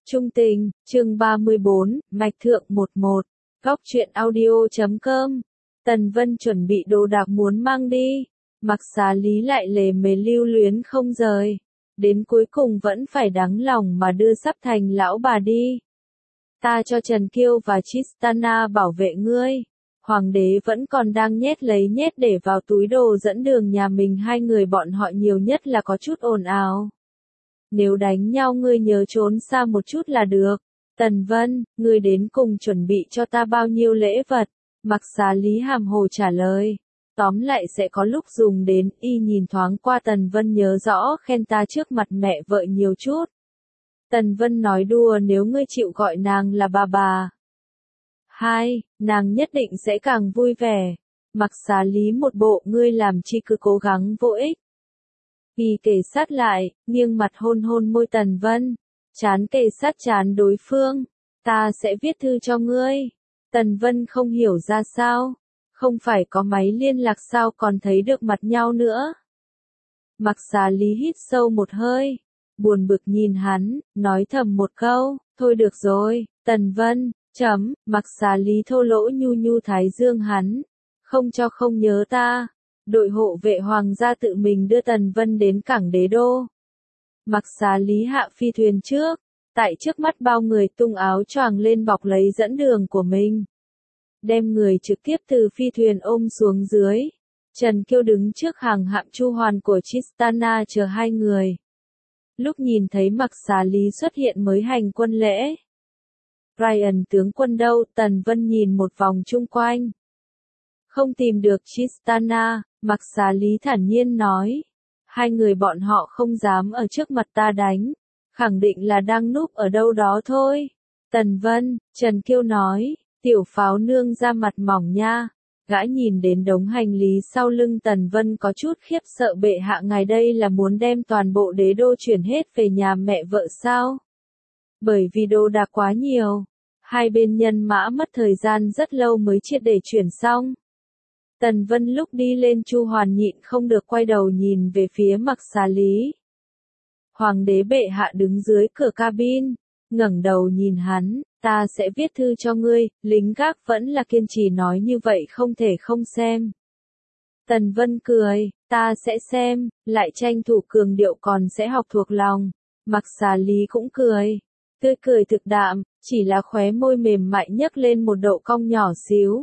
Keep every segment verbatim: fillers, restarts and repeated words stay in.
Trung tình, chương ba mươi bốn, Mạch Thượng một một, góc truyện audio chấm com. Tần Vân chuẩn bị đồ đạc muốn mang đi, Mặc Xá Lý lại lề mề lưu luyến không rời. Đến cuối cùng vẫn phải đắng lòng mà đưa sắp thành lão bà đi. Ta cho Trần Kiêu và Tristana bảo vệ ngươi. Hoàng đế vẫn còn đang nhét lấy nhét để vào túi đồ dẫn đường nhà mình, hai người bọn họ nhiều nhất là có chút ồn ào. Nếu đánh nhau ngươi nhớ trốn xa một chút là được. Tần Vân, ngươi đến cùng chuẩn bị cho ta bao nhiêu lễ vật? Mặc Xá Lý hàm hồ trả lời. Tóm lại sẽ có lúc dùng đến, y nhìn thoáng qua Tần Vân nhớ rõ khen ta trước mặt mẹ vợ nhiều chút. Tần Vân nói đùa, nếu ngươi chịu gọi nàng là bà bà. Hai, nàng nhất định sẽ càng vui vẻ. Mặc Xá Lý một bộ ngươi làm chi cứ cố gắng vô ích. Y kề sát lại, nghiêng mặt hôn hôn môi Tần Vân, chán kề sát chán đối phương. Ta sẽ viết thư cho ngươi. Tần Vân không hiểu ra sao. Không phải có máy liên lạc sao còn thấy được mặt nhau nữa. Mặc Xá Lý hít sâu một hơi, buồn bực nhìn hắn, nói thầm một câu, thôi được rồi, Tần Vân, chấm, Mặc Xá Lý thô lỗ nhu nhu thái dương hắn, không cho không nhớ ta. Đội hộ vệ hoàng gia tự mình đưa Tần Vân đến cảng Đế Đô. Mặc Xá Lý hạ phi thuyền trước, tại trước mắt bao người tung áo choàng lên bọc lấy dẫn đường của mình. Đem người trực tiếp từ phi thuyền ôm xuống dưới. Trần Kiêu đứng trước hàng hạm chu hoàn của Tristana chờ hai người. Lúc nhìn thấy Mặc Xá Lý xuất hiện mới hành quân lễ. Ryan tướng quân đâu? Tần Vân nhìn một vòng chung quanh. Không tìm được Tristana, Mặc Xá Lý thản nhiên nói. Hai người bọn họ không dám ở trước mặt ta đánh. Khẳng định là đang núp ở đâu đó thôi. Tần Vân, Trần Kiêu nói. Tiểu pháo nương ra mặt mỏng nha. Gã nhìn đến đống hành lý sau lưng Tần Vân có chút khiếp sợ, bệ hạ ngài đây là muốn đem toàn bộ đế đô chuyển hết về nhà mẹ vợ sao? Bởi vì đồ đạc quá nhiều. Hai bên nhân mã mất thời gian rất lâu mới triệt để chuyển xong. Tần Vân lúc đi lên chu hoàn nhịn không được quay đầu nhìn về phía Mặc Xá Lý. Hoàng đế bệ hạ đứng dưới cửa cabin, ngẩng đầu nhìn hắn, ta sẽ viết thư cho ngươi, lính gác vẫn là kiên trì nói như vậy không thể không xem. Tần Vân cười, ta sẽ xem, lại tranh thủ cường điệu còn sẽ học thuộc lòng. Mặc Xá Lý cũng cười, tươi cười thực đạm, chỉ là khóe môi mềm mại nhấc lên một độ cong nhỏ xíu.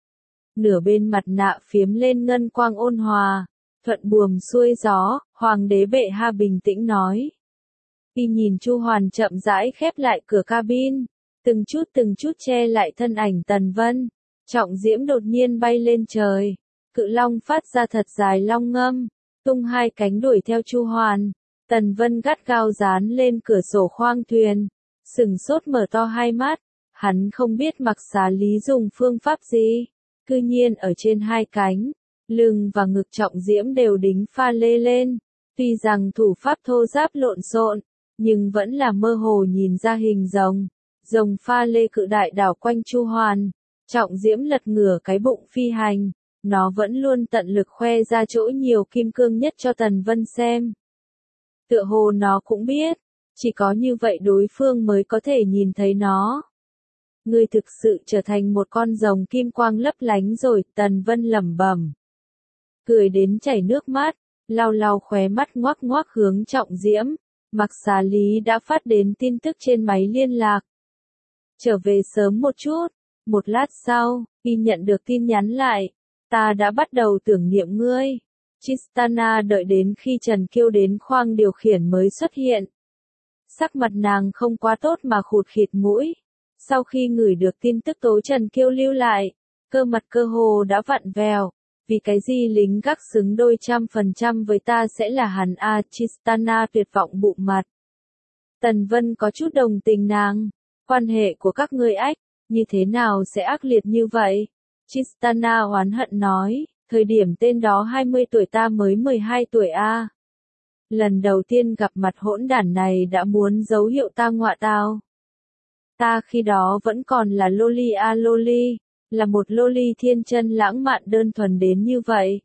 Nửa bên mặt nạ phiếm lên ngân quang ôn hòa, thuận buồm xuôi gió, hoàng đế bệ hạ bình tĩnh nói. Y nhìn Chu Hoàn chậm rãi khép lại cửa cabin, từng chút từng chút che lại thân ảnh Tần Vân. Trọng diễm đột nhiên bay lên trời, cự long phát ra thật dài long ngâm, tung hai cánh đuổi theo Chu Hoàn. Tần Vân gắt gao dán lên cửa sổ khoang thuyền, sừng sốt mở to hai mắt, hắn không biết Mặc Xá Lý dùng phương pháp gì. Cư nhiên ở trên hai cánh, lưng và ngực trọng diễm đều đính pha lê lên. Tuy rằng thủ pháp thô ráp lộn xộn, nhưng vẫn là mơ hồ nhìn ra hình rồng. Rồng pha lê cự đại đảo quanh Chu Hoàn. Trọng diễm lật ngửa cái bụng phi hành. Nó vẫn luôn tận lực khoe ra chỗ nhiều kim cương nhất cho Tần Vân xem. Tựa hồ nó cũng biết, chỉ có như vậy đối phương mới có thể nhìn thấy nó. Ngươi thực sự trở thành một con rồng kim quang lấp lánh rồi, Tần Vân lẩm bẩm. Cười đến chảy nước mắt, lau lau khóe mắt ngoác ngoác hướng Trọng diễm. Mặc Xá Lý đã phát đến tin tức trên máy liên lạc. Trở về sớm một chút. Một lát sau, y nhận được tin nhắn lại. Ta đã bắt đầu tưởng niệm ngươi. Tristana đợi đến khi Trần Kiêu đến khoang điều khiển mới xuất hiện. Sắc mặt nàng không quá tốt mà khụt khịt mũi. Sau khi ngửi được tin tức tố Trần Kiêu lưu lại, cơ mặt cơ hồ đã vặn vẹo. Vì cái gì lính gác xứng đôi trăm phần trăm với ta sẽ là hắn a? Tristana tuyệt vọng bụng mặt. Tần Vân có chút đồng tình nàng. Quan hệ của các ngươi ách, như thế nào sẽ ác liệt như vậy? Tristana oán hận nói, thời điểm tên đó hai mươi tuổi ta mới mười hai tuổi a. Lần đầu tiên gặp mặt hỗn đản này đã muốn dấu hiệu ta ngọa tao. Ta khi đó vẫn còn là loli a loli, là một loli thiên chân lãng mạn đơn thuần đến như vậy.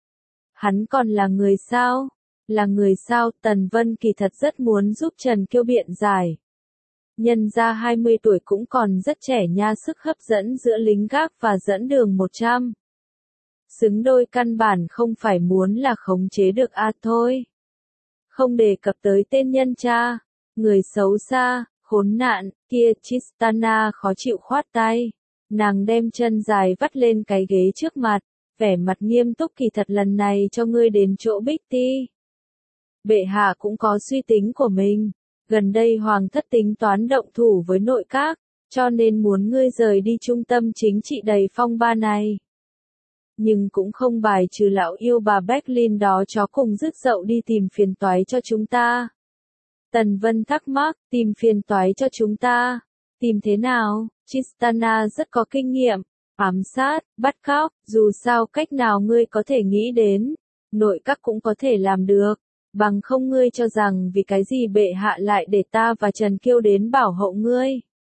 Hắn còn là người sao? Là người sao? Tần Vân kỳ thật rất muốn giúp Trần Kiêu biện giải. Nhân ra hai mươi tuổi cũng còn rất trẻ nha, sức hấp dẫn giữa lính gác và dẫn đường một trăm. Xứng đôi căn bản không phải muốn là khống chế được a thôi. Không đề cập tới tên nhân cha, người xấu xa, khốn nạn, kia Tristana khó chịu khoát tay. Nàng đem chân dài vắt lên cái ghế trước mặt, vẻ mặt nghiêm túc, kỳ thật lần này cho ngươi đến chỗ Bích Ti. Bệ hạ cũng có suy tính của mình, gần đây hoàng thất tính toán động thủ với nội các, cho nên muốn ngươi rời đi trung tâm chính trị đầy phong ba này. Nhưng cũng không bài trừ lão yêu bà Berlin đó chó cùng rứt dậu đi tìm phiền toái cho chúng ta. Tần Vân thắc mắc, tìm phiền toái cho chúng ta. Tìm thế nào? Tristana rất có kinh nghiệm, ám sát, bắt cóc, dù sao cách nào ngươi có thể nghĩ đến, nội các cũng có thể làm được, bằng không ngươi cho rằng vì cái gì bệ hạ lại để ta và Trần Kiêu đến bảo hộ ngươi.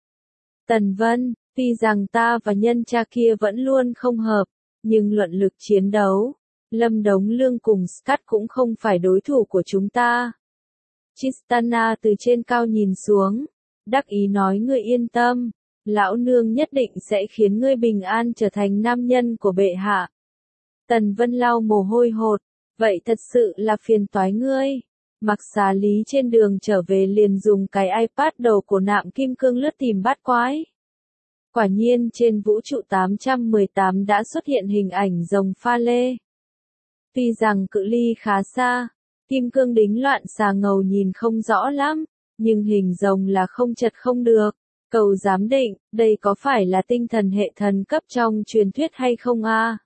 Tần Vân, tuy rằng ta và nhân cha kia vẫn luôn không hợp, nhưng luận lực chiến đấu, Lâm Đống Lương cùng Scott cũng không phải đối thủ của chúng ta. Tristana từ trên cao nhìn xuống, đắc ý nói ngươi yên tâm, lão nương nhất định sẽ khiến ngươi bình an trở thành nam nhân của bệ hạ. Tần Vân lau mồ hôi hột, vậy thật sự là phiền toái ngươi. Mặc Xà Lý trên đường trở về liền dùng cái iPad đầu của Nạm Kim Cương lướt tìm bát quái. Quả nhiên trên vũ trụ tám trăm mười tám đã xuất hiện hình ảnh rồng pha lê. Tuy rằng cự ly khá xa, kim cương đính loạn xà ngầu nhìn không rõ lắm, nhưng hình rồng là không chật không được. Cầu giám định, đây có phải là tinh thần hệ thần cấp trong truyền thuyết hay không a?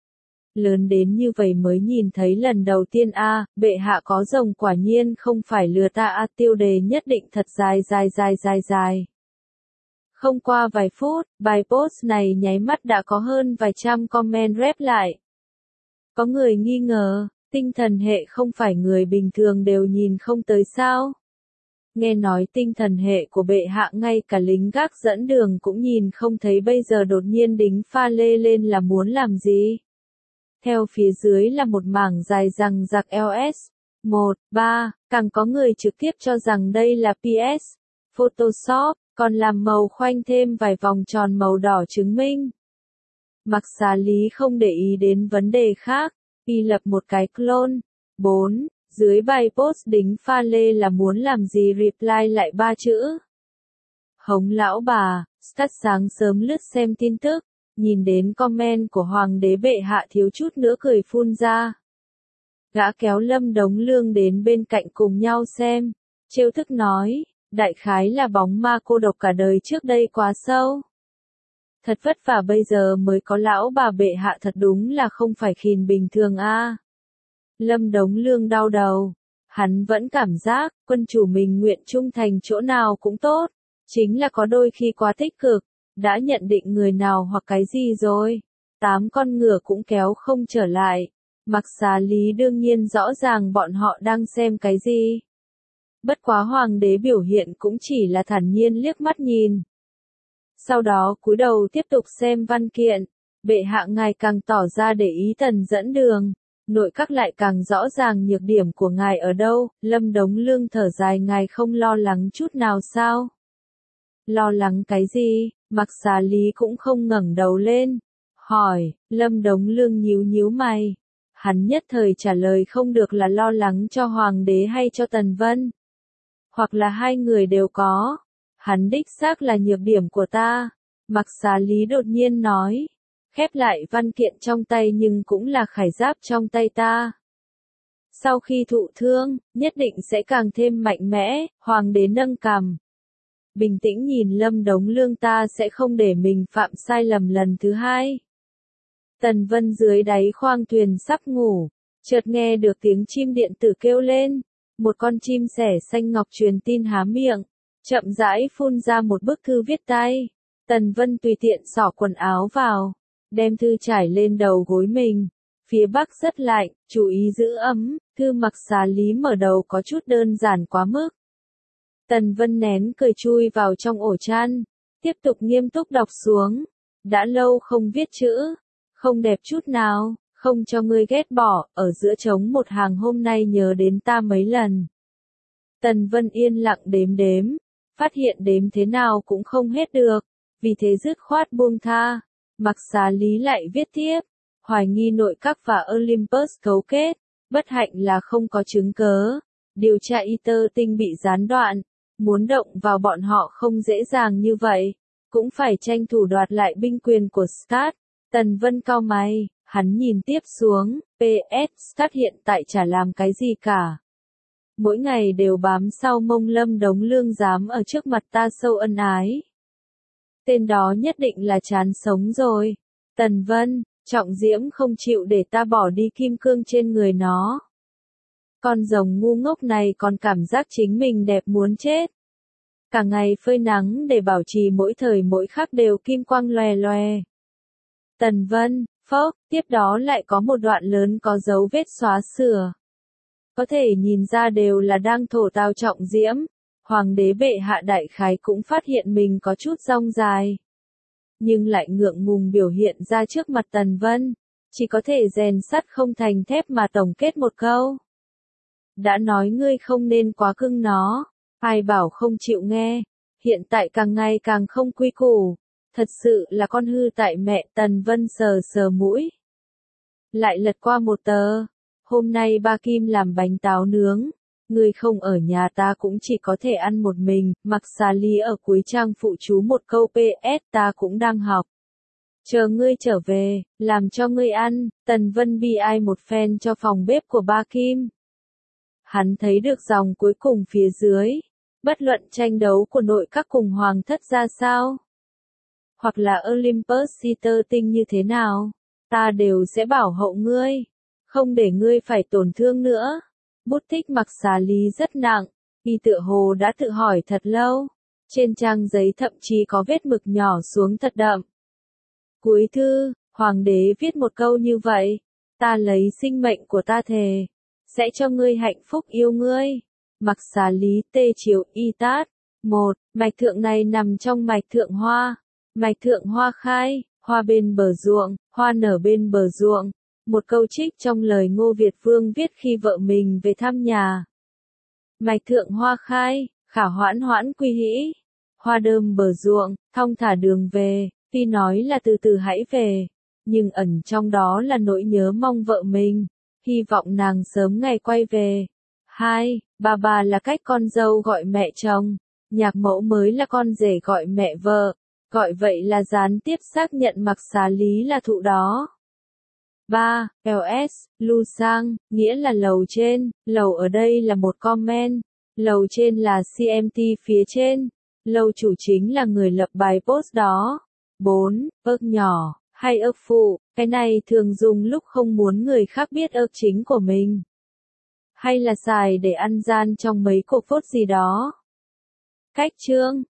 Lớn đến như vậy mới nhìn thấy lần đầu tiên a, bệ hạ có rồng quả nhiên không phải lừa ta a, tiêu đề nhất định thật dài dài dài dài dài. Không qua vài phút, bài post này nháy mắt đã có hơn vài trăm comment rep lại. Có người nghi ngờ, tinh thần hệ không phải người bình thường đều nhìn không tới sao? Nghe nói tinh thần hệ của bệ hạ ngay cả lính gác dẫn đường cũng nhìn không thấy, bây giờ đột nhiên đính pha lê lên là muốn làm gì? Theo phía dưới là một mảng dài rằng giặc L S một ba, càng có người trực tiếp cho rằng đây là P S, Photoshop, còn làm màu khoanh thêm vài vòng tròn màu đỏ chứng minh. Mặc Xà Lý không để ý đến vấn đề khác, y lập một cái clone. bốn. Dưới bài post đính pha lê là muốn làm gì reply lại ba chữ. Hống lão bà, Scott sáng sớm lướt xem tin tức, nhìn đến comment của hoàng đế bệ hạ thiếu chút nữa cười phun ra. Gã kéo Lâm Đống Lương đến bên cạnh cùng nhau xem, trêu thức nói, đại khái là bóng ma cô độc cả đời trước đây quá sâu. Thật vất vả bây giờ mới có lão bà bệ hạ, thật đúng là không phải khìn bình thường a. Lâm Đống Lương đau đầu, hắn vẫn cảm giác, quân chủ mình nguyện trung thành chỗ nào cũng tốt, chính là có đôi khi quá tích cực, đã nhận định người nào hoặc cái gì rồi, tám con ngựa cũng kéo không trở lại. Mặc Xà Lý đương nhiên rõ ràng bọn họ đang xem cái gì. Bất quá hoàng đế biểu hiện cũng chỉ là thản nhiên liếc mắt nhìn. Sau đó cúi đầu tiếp tục xem văn kiện, bệ hạ ngài càng tỏ ra để ý Tần dẫn đường, nội các lại càng rõ ràng nhược điểm của ngài ở đâu. Lâm Đống Lương thở dài, ngài không lo lắng chút nào sao? Lo lắng cái gì? Mặc Xà Lý cũng không ngẩng đầu lên, hỏi. Lâm Đống Lương nhíu nhíu mày. Hắn nhất thời trả lời không được, là lo lắng cho hoàng đế hay cho Tần Vân, hoặc là hai người đều có. Hắn đích xác là nhược điểm của ta. Mặc Xà Lý đột nhiên nói, khép lại văn kiện trong tay, nhưng cũng là khải giáp trong tay ta. Sau khi thụ thương, nhất định sẽ càng thêm mạnh mẽ. Hoàng đế nâng cằm, bình tĩnh nhìn Lâm Đống Lương, ta sẽ không để mình phạm sai lầm lần thứ hai. Tần Vân dưới đáy khoang thuyền sắp ngủ, chợt nghe được tiếng chim điện tử kêu lên. Một con chim sẻ xanh ngọc truyền tin há miệng, chậm rãi phun ra một bức thư viết tay. Tần Vân tùy tiện xỏ quần áo vào, đem thư trải lên đầu gối mình. Phía bắc rất lạnh, chú ý giữ ấm. Thư Mặc Xà Lý mở đầu có chút đơn giản quá mức. Tần Vân nén cười chui vào trong ổ chăn, tiếp tục nghiêm túc đọc xuống. Đã lâu không viết chữ, không đẹp chút nào, không cho ngươi ghét bỏ, ở giữa trống một hàng hôm nay nhớ đến ta mấy lần. Tần Vân yên lặng đếm đếm, phát hiện đếm thế nào cũng không hết được, vì thế dứt khoát buông tha. Mặc Xá Lý lại viết tiếp, hoài nghi nội các và Olympus cấu kết, bất hạnh là không có chứng cớ. Điều tra Ether tinh bị gián đoạn, muốn động vào bọn họ không dễ dàng như vậy, cũng phải tranh thủ đoạt lại binh quyền của Scott. Tần Vân cau mày, hắn nhìn tiếp xuống, pê ét Scott hiện tại chả làm cái gì cả. Mỗi ngày đều bám sau mông Lâm Đống Lương giám ở trước mặt ta sâu ân ái. Tên đó nhất định là chán sống rồi. Tần Vân, Trọng Diễm không chịu để ta bỏ đi kim cương trên người nó. Con rồng ngu ngốc này còn cảm giác chính mình đẹp muốn chết. Cả ngày phơi nắng để bảo trì mỗi thời mỗi khắc đều kim quang loè loè. Tần Vân, phốc, tiếp đó lại có một đoạn lớn có dấu vết xóa sửa. Có thể nhìn ra đều là đang thổ tào Trọng Diễm. Hoàng đế bệ hạ đại khái cũng phát hiện mình có chút rong dài. Nhưng lại ngượng ngùng biểu hiện ra trước mặt Tần Vân. Chỉ có thể rèn sắt không thành thép mà tổng kết một câu. Đã nói ngươi không nên quá cưng nó. Ai bảo không chịu nghe. Hiện tại càng ngày càng không quy củ. Thật sự là con hư tại mẹ. Tần Vân sờ sờ mũi. Lại lật qua một tờ. Hôm nay ba Kim làm bánh táo nướng. Ngươi không ở nhà ta cũng chỉ có thể ăn một mình. Mặc Xá Lý ở cuối trang phụ chú một câu pê ét ta cũng đang học. Chờ ngươi trở về, làm cho ngươi ăn. Tần Vân bi ai một phen cho phòng bếp của ba Kim. Hắn thấy được dòng cuối cùng phía dưới. Bất luận tranh đấu của nội các cùng hoàng thất ra sao. Hoặc là Olympus Ether tinh như thế nào. Ta đều sẽ bảo hộ ngươi. Không để ngươi phải tổn thương nữa. Bút tích Mặc Xá Lý rất nặng. Y tựa hồ đã tự hỏi thật lâu. Trên trang giấy thậm chí có vết mực nhỏ xuống thật đậm. Cuối thư, hoàng đế viết một câu như vậy. Ta lấy sinh mệnh của ta thề. Sẽ cho ngươi hạnh phúc yêu ngươi. Mặc Xá Lý tê chiếu y tát. một. Mạch thượng này nằm trong mạch thượng hoa. Mạch thượng hoa khai, hoa bên bờ ruộng, hoa nở bên bờ ruộng. Một câu trích trong lời Ngô Việt Vương viết khi vợ mình về thăm nhà. Mạch thượng hoa khai, khả hoãn hoãn quy hĩ. Hoa đơm bờ ruộng, thong thả đường về, tuy nói là từ từ hãy về. Nhưng ẩn trong đó là nỗi nhớ mong vợ mình. Hy vọng nàng sớm ngày quay về. hai. Bà bà là cách con dâu gọi mẹ chồng. Nhạc mẫu mới là con rể gọi mẹ vợ. Gọi vậy là gián tiếp xác nhận Mặc Xá Lý là thụ đó. ba. lờ ét, Lu Sang, nghĩa là lầu trên, lầu ở đây là một comment, lầu trên là xê em tê phía trên, lầu chủ chính là người lập bài post đó. bốn. Ức nhỏ, hay ức phụ, cái này thường dùng lúc không muốn người khác biết ức chính của mình. Hay là xài để ăn gian trong mấy cuộc phốt gì đó. Cách chương